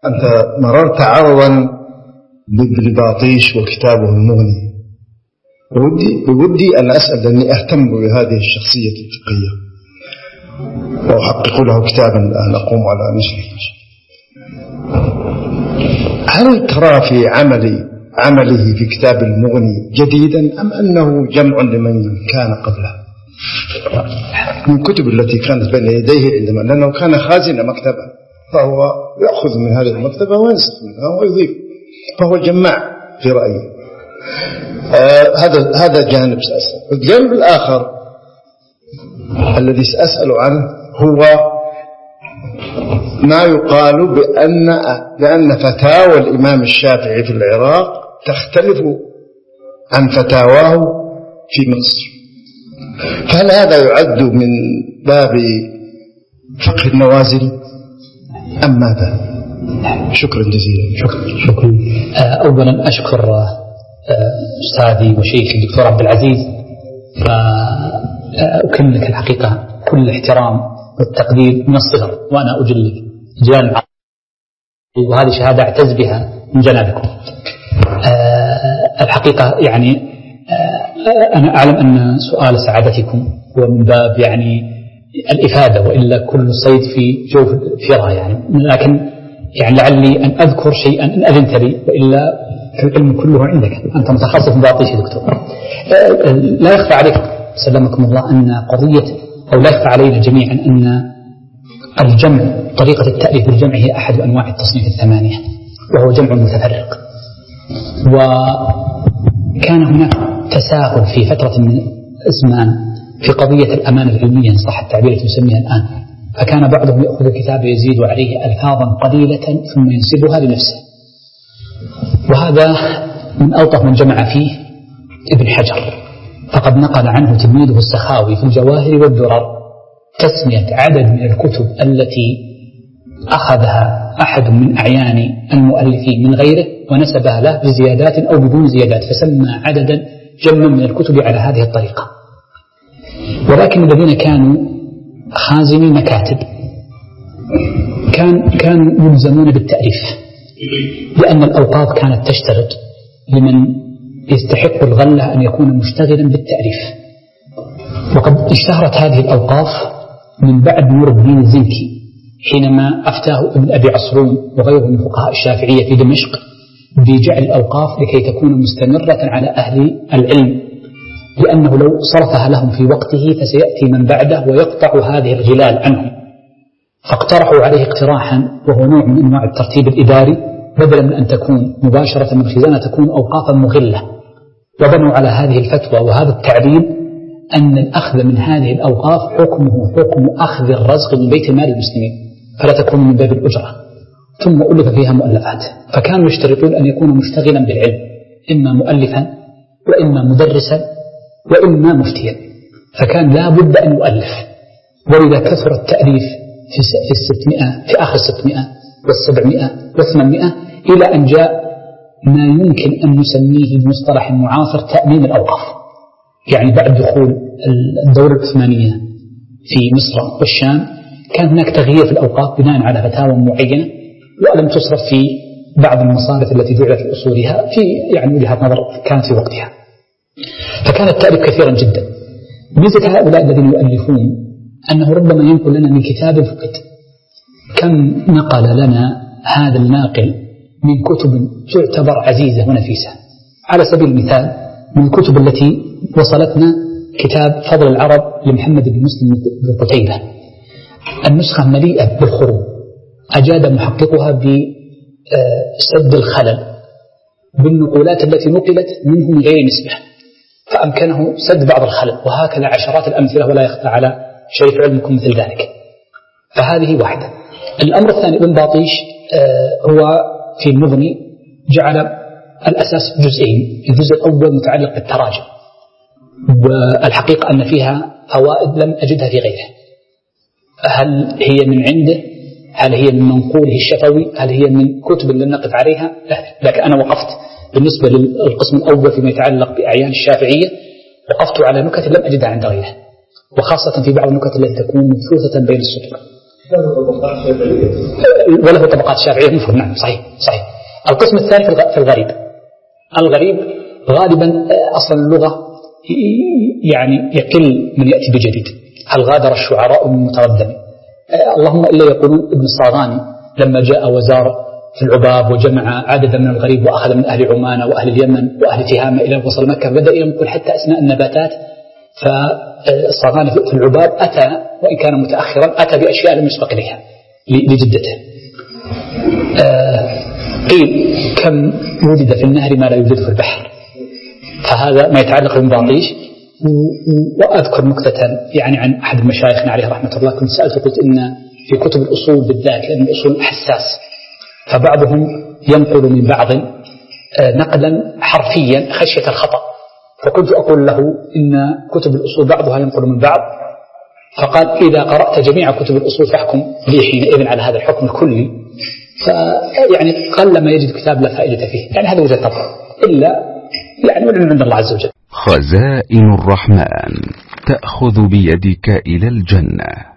أنت مررت عرضا بالباطيش وكتابه المغني، بودي أن أسأل لأني أهتم بهذه الشخصية الفقهية وأحقق له كتابا الآن أقوم على نشره. هل ترى في عمله في كتاب المغني جديدا أم أنه جمع لمن كان قبله من الكتب التي كانت بين يديه عندما، لأنه كان خازن مكتبة فهو يأخذ من هذه المكتبة وينسخ منها ويضيف، فهو جماع في رأيي. هذا جانب سأسأل. الجانب الآخر الذي سأسأل عنه هو ما يقال بأن فتاوى الإمام الشافعي في العراق تختلف عن فتاواه في مصر، فهل هذا يعد من باب فقه النوازل أم ماذا؟ شكرا جزيلا. شكرا. أولا أشكر أستاذي وشيخي الدكتور عبد العزيز، فأكلمك الحقيقة كل الاحترام والتقدير من الصغر، وأنا أجلك جلال، وهذه شهادة أعتز بها من جنابكم. الحقيقة يعني أنا أعلم أن سؤال سعادتكم هو من باب يعني الإفادة، وإلا كل صيد في جوف فيرة يعني، لكن يعني لعلي أن أذكر شيئا إن أذنت لي، وإلا العلم كله عندك، أنت متخصص بباطيش دكتور. لا يخفى عليكم سلمكم الله أن قضية، أو لا يخفى علينا جميعا أن الجمع، طريقة التأليف بالجمع هي أحد أنواع التصنيف الثمانية، وهو جمع متفرق. وكان هناك تساهل في فترة من الزمان في قضية الأمانة العلمية إن صح التعبير التي نسميها الآن، فكان بعضهم يأخذ الكتاب يزيد عليه ألفاظا قليلة ثم ينسبها لنفسه، وهذا من ألطف من جمع فيه ابن حجر، فقد نقل عنه تلميذه السخاوي في الجواهر والدرر تسمية عدد من الكتب التي أخذها أحد من أعيان المؤلفين من غيره ونسبها له بزيادات أو بدون زيادات، فسمى عددا جما من الكتب على هذه الطريقة. ولكن الذين كانوا خازني مكاتب كانوا يلزمون بالتأليف، لأن الأوقاف كانت تشترط لمن يستحق الغلة أن يكون مشتغلا بالتأليف. وقد اشتهرت هذه الأوقاف من بعد نور الدين الزنكي حينما أفتاه ابن أبي عصرون وغيره من فقهاء الشافعية في دمشق بجعل الأوقاف لكي تكون مستمرة على أهل العلم، لأنه لو صرفها لهم في وقته فسيأتي من بعده ويقطع هذه الغلال عنهم، فاقترحوا عليه اقتراحا وهو نوع من أنواع الترتيب الإداري، بدلا من أن تكون مباشرة من الخزانة تكون أوقافا مغلة، وبنوا على هذه الفتوى وهذا التعبير أن الأخذ من هذه الأوقاف حكمه حكم أخذ الرزق من بيت المال المسلمين، فلا تكون من باب الأجرة. ثم ألف فيها مؤلفات، فكانوا يشترطون أن يكون مشتغلا بالعلم، إما مؤلفا وإما مدرسا وإما مفتيا، فكان لا بد أن يؤلف. ولذا كثر التأليف في 600 في آخر 600 وال700 و800 إلى أن جاء ما يمكن أن نسميه بمصطلح المعاصر تأمين الأوقاف. يعني بعد دخول الدولة العثمانية في مصر والشام كان هناك تغيير في الأوقاف بناء على فتاوى معينة، ولم تصرف في بعض المصارف التي جعلت لأصولها في يعني وجهة نظر كانت في وقتها، فكان التأليف كثيرا جدا. ميزة هؤلاء الذين يؤلفون أنه ربما ينقل لنا من كتاب فقد. كم نقل لنا هذا الناقل من كتب تعتبر عزيزة ونفيسة؟ على سبيل المثال من الكتب التي وصلتنا كتاب فضل العرب لمحمد بن مسلم بن قتيبة، النسخة مليئة بالخروج، أجاد محققها بسد الخلل بالنقولات التي نقلت منه من غير نسبة، فأمكنه سد بعض الخلل، وهكذا عشرات الأمثلة ولا يخفى على شريف علمكم مثل ذلك. فهذه واحدة. الأمر الثاني ابن باطيش هو في المغني جعل الأساس جزئين، الجزء الأول متعلق بالتراجم، والحقيقة أن فيها فوائد لم أجدها في غيره. هل هي من عنده؟ هل هي من منقوله الشفوي؟ هل هي من كتب لم نقف عليها؟ لا، لكن أنا وقفت بالنسبة للقسم الأول فيما يتعلق بأعيان الشافعية، وقفت على نكت لم أجدها عند غيره، وخاصة في بعض النكت التي تكون مبثوثة بين السطور. وله طبقات شافعية مفهوم. نعم صحيح. القسم الثاني في الغريب. الغريب غالبا أصلا اللغة يعني يقل من يأتي بجديد. هل غادر الشعراء من متردم؟ اللهم إلا يقولون ابن الصاغاني لما جاء وزار في العباب وجمع عددا من الغريب وأخذ من أهل عمان وأهل اليمن وأهل تهامة إلى وصل مكة بدأ ينقل حتى أسماء النباتات. فالصاغاني في العباب أتى وإن كان متأخرا أتى بأشياء لم يسبق إليها لجدته. قيل كم وجد في النهر ما لا يوجد في البحر، فهذا ما يتعلق بالمباطيش. وأذكر نكتة يعني عن أحد المشايخنا عليه رحمة الله، كنت سألت قلت إن في كتب الأصول بالذات لأن الأصول حساس، فبعضهم ينقل من بعض نقلا حرفيا خشية الخطأ، فكنت أقول له إن كتب الأصول بعضها ينقل من بعض، فقال إذا قرأت جميع كتب الأصول فاحكم لي حينئذ على هذا الحكم الكلي. فيعني قل ما يجد كتاب لا فائدة فيه، يعني هذا وجه نظر إلا يعني من عند الله عز وجل. خزائن الرحمن تأخذ بيدك إلى الجنة.